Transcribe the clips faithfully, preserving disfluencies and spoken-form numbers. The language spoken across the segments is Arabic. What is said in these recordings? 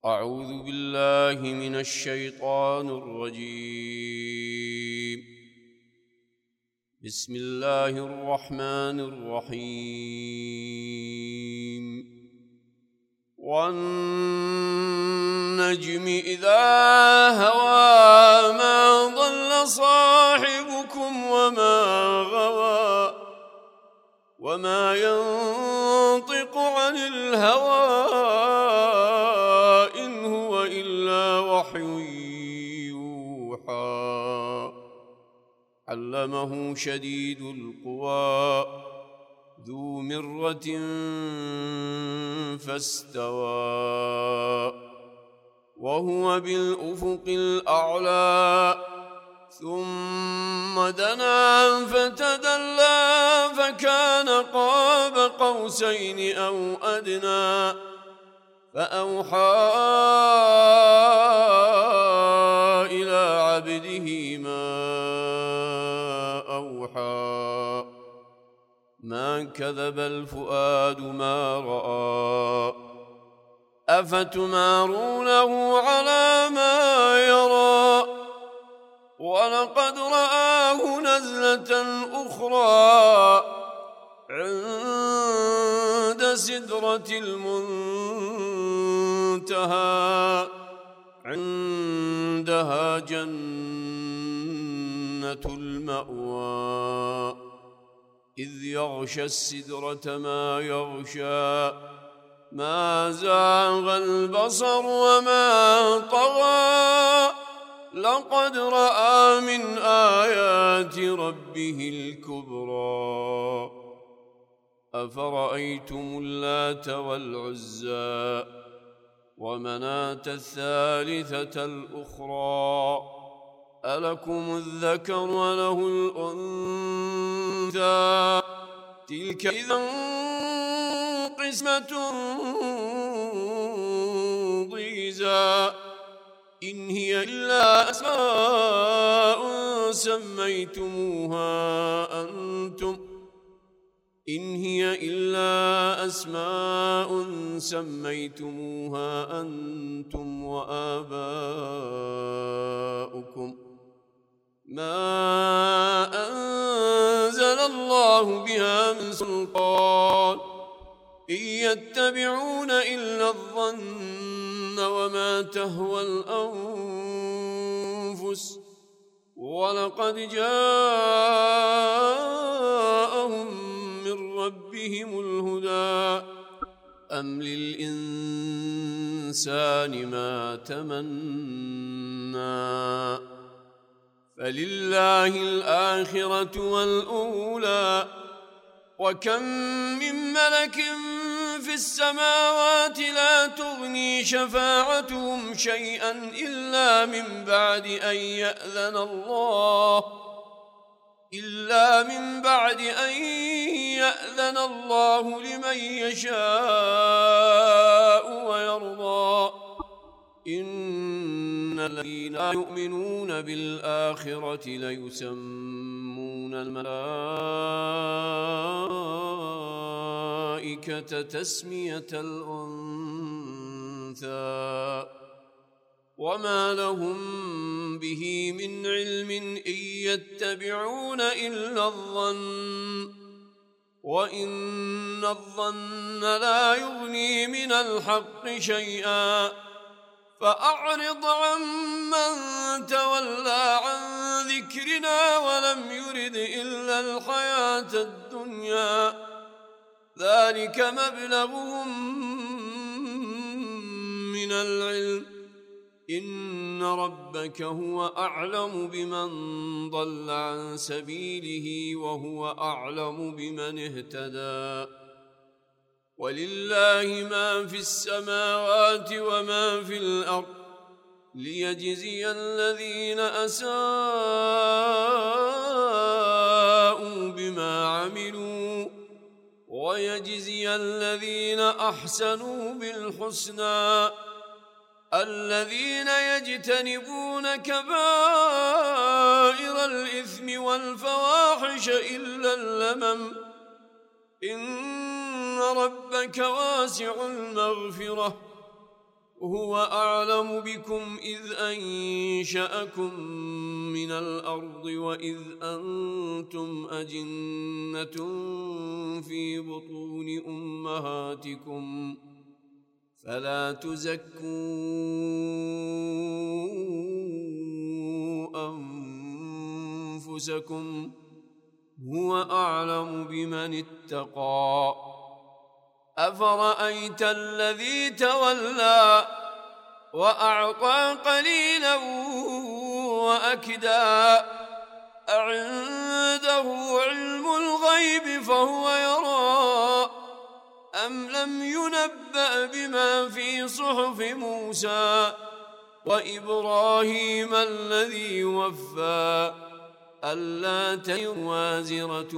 أعوذ بالله من الشيطان الرجيم. بسم الله الرحمن الرحيم. والنجم إذا هوى ما ضل صاحبكم وما غوى وما ينطق عن الهوى إن هو إلا وحي يوحى. علمه شديد القوى ذو مرة فاستوى وهو بالأفق الأعلى. ثم دنا فتدلى فكان قاب قوسين أو أدنى فأوحى إلى عبده ما أوحى. ما كذب الفؤاد ما رأى أفتمارونه على ما يرى. ولقد رآه نزلة أخرى عند سدرة المنتهى عندها جنة المأوى. إذ يغشى السدرة ما يغشى ما زاغ البصر وما طغى. لقد رأى من آيات ربه الكبرى. أفرأيتم اللات والعزى ومناة الثالثة الأخرى ألكم الذكر وله الأنثى تلك إذا قسمة ضيزى. إن هي إلا أسماء سميتموها أنتم إن هي إلا أسماء سميتموها أنتم وآباؤكم ما أنزل الله بها من سلطان إن يتبعون إلا الظن وما تهوى الأنفس. ولقد جاءهم من ربهم الهدى. أم للإنسان ما تمنى فلله الآخرة والأولى. وكم من ملك في السماوات لا تغني شفاعتهم شيئا إلا من بعد أن يأذن الله إلا من بعد أن يأذن الله لمن يشاء ويرضى. إن الذين لا يؤمنون بالآخرة ليسمون الملائكة تسمية الأنثى وما لهم به من علم إن يتبعون إلا الظن وإن الظن لا يغني من الحق شيئا. فأعرض عمن تولى عن ذكرنا ولم يرد إلا الحياة الدنيا. ذلك مبلغهم من العلم. إن ربك هو أعلم بمن ضل عن سبيله وهو أعلم بمن اهتدى. ولله ما في السماوات وما في الأرض ليجزي الذين أساءوا بما عملوا ويجزي الذين أحسنوا بالحسنى. الذين يجتنبون كبائر الإثم والفواحش إلا اللمم إن ربك واسع المغفرة هو أعلم بكم إذ أنشأكم من الأرض وإذ أنتم أجنة في بطون أمهاتكم فلا تزكوا أنفسكم هو أعلم بمن اتقى. أفرأيت الذي تولى وأعطى قليلا وأكدى أعنده علم الغيب فهو يرى أم لم ينبأ بما في صحف موسى وإبراهيم الذي وفى ألا تزر وازرة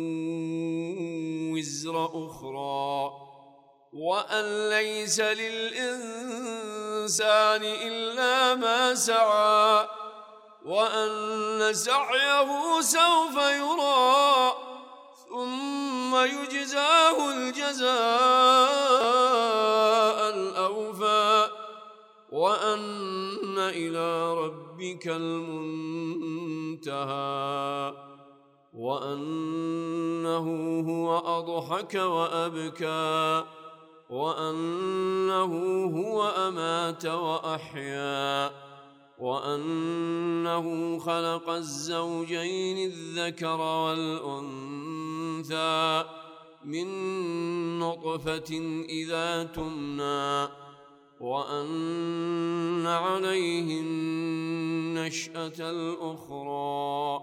وزر أخرى وأن ليس للإنسان إلا ما سعى وأن سعيه سوف يرى ثم يجزاه الجزاء الأوفى وأن إلى ربك المنتهى وأنه هو أضحك وأبكى وأنه هو أمات وأحيا وأنه خلق الزوجين الذكر والأنثى من نطفة إذا تمنى وأن عليه النشأة الأخرى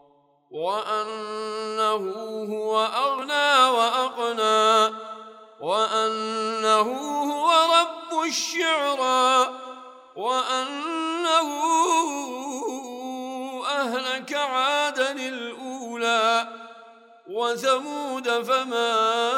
وأنه هو أغنى وأقنى وأنه هو رب الشعرى وأنه أهلك عادا الأولى وثمود فما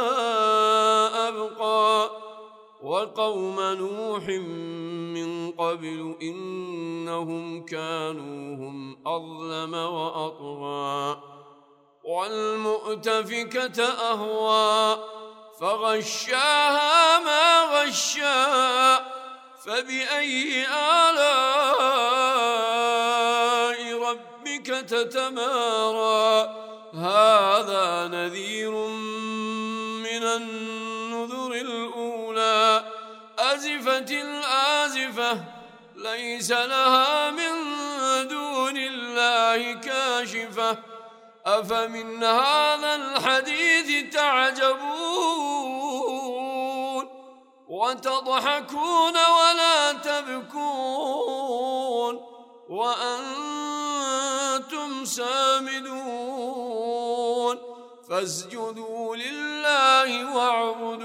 أبقى وقوم نوح من قبل إنهم كانوا هم أظلم وأطغى والمؤتفكة أهوى فغشاها ما غشا فبأي آلاء ربك تتمارى هذا نذير من النذر الأولى أزفت الآزفة ليس لها من دون الله كاشفة أفمن هذا الحديث تعجبون وتضحكون ولا تبكون وأنتم سامدون فاسجدوا لله واعبدوا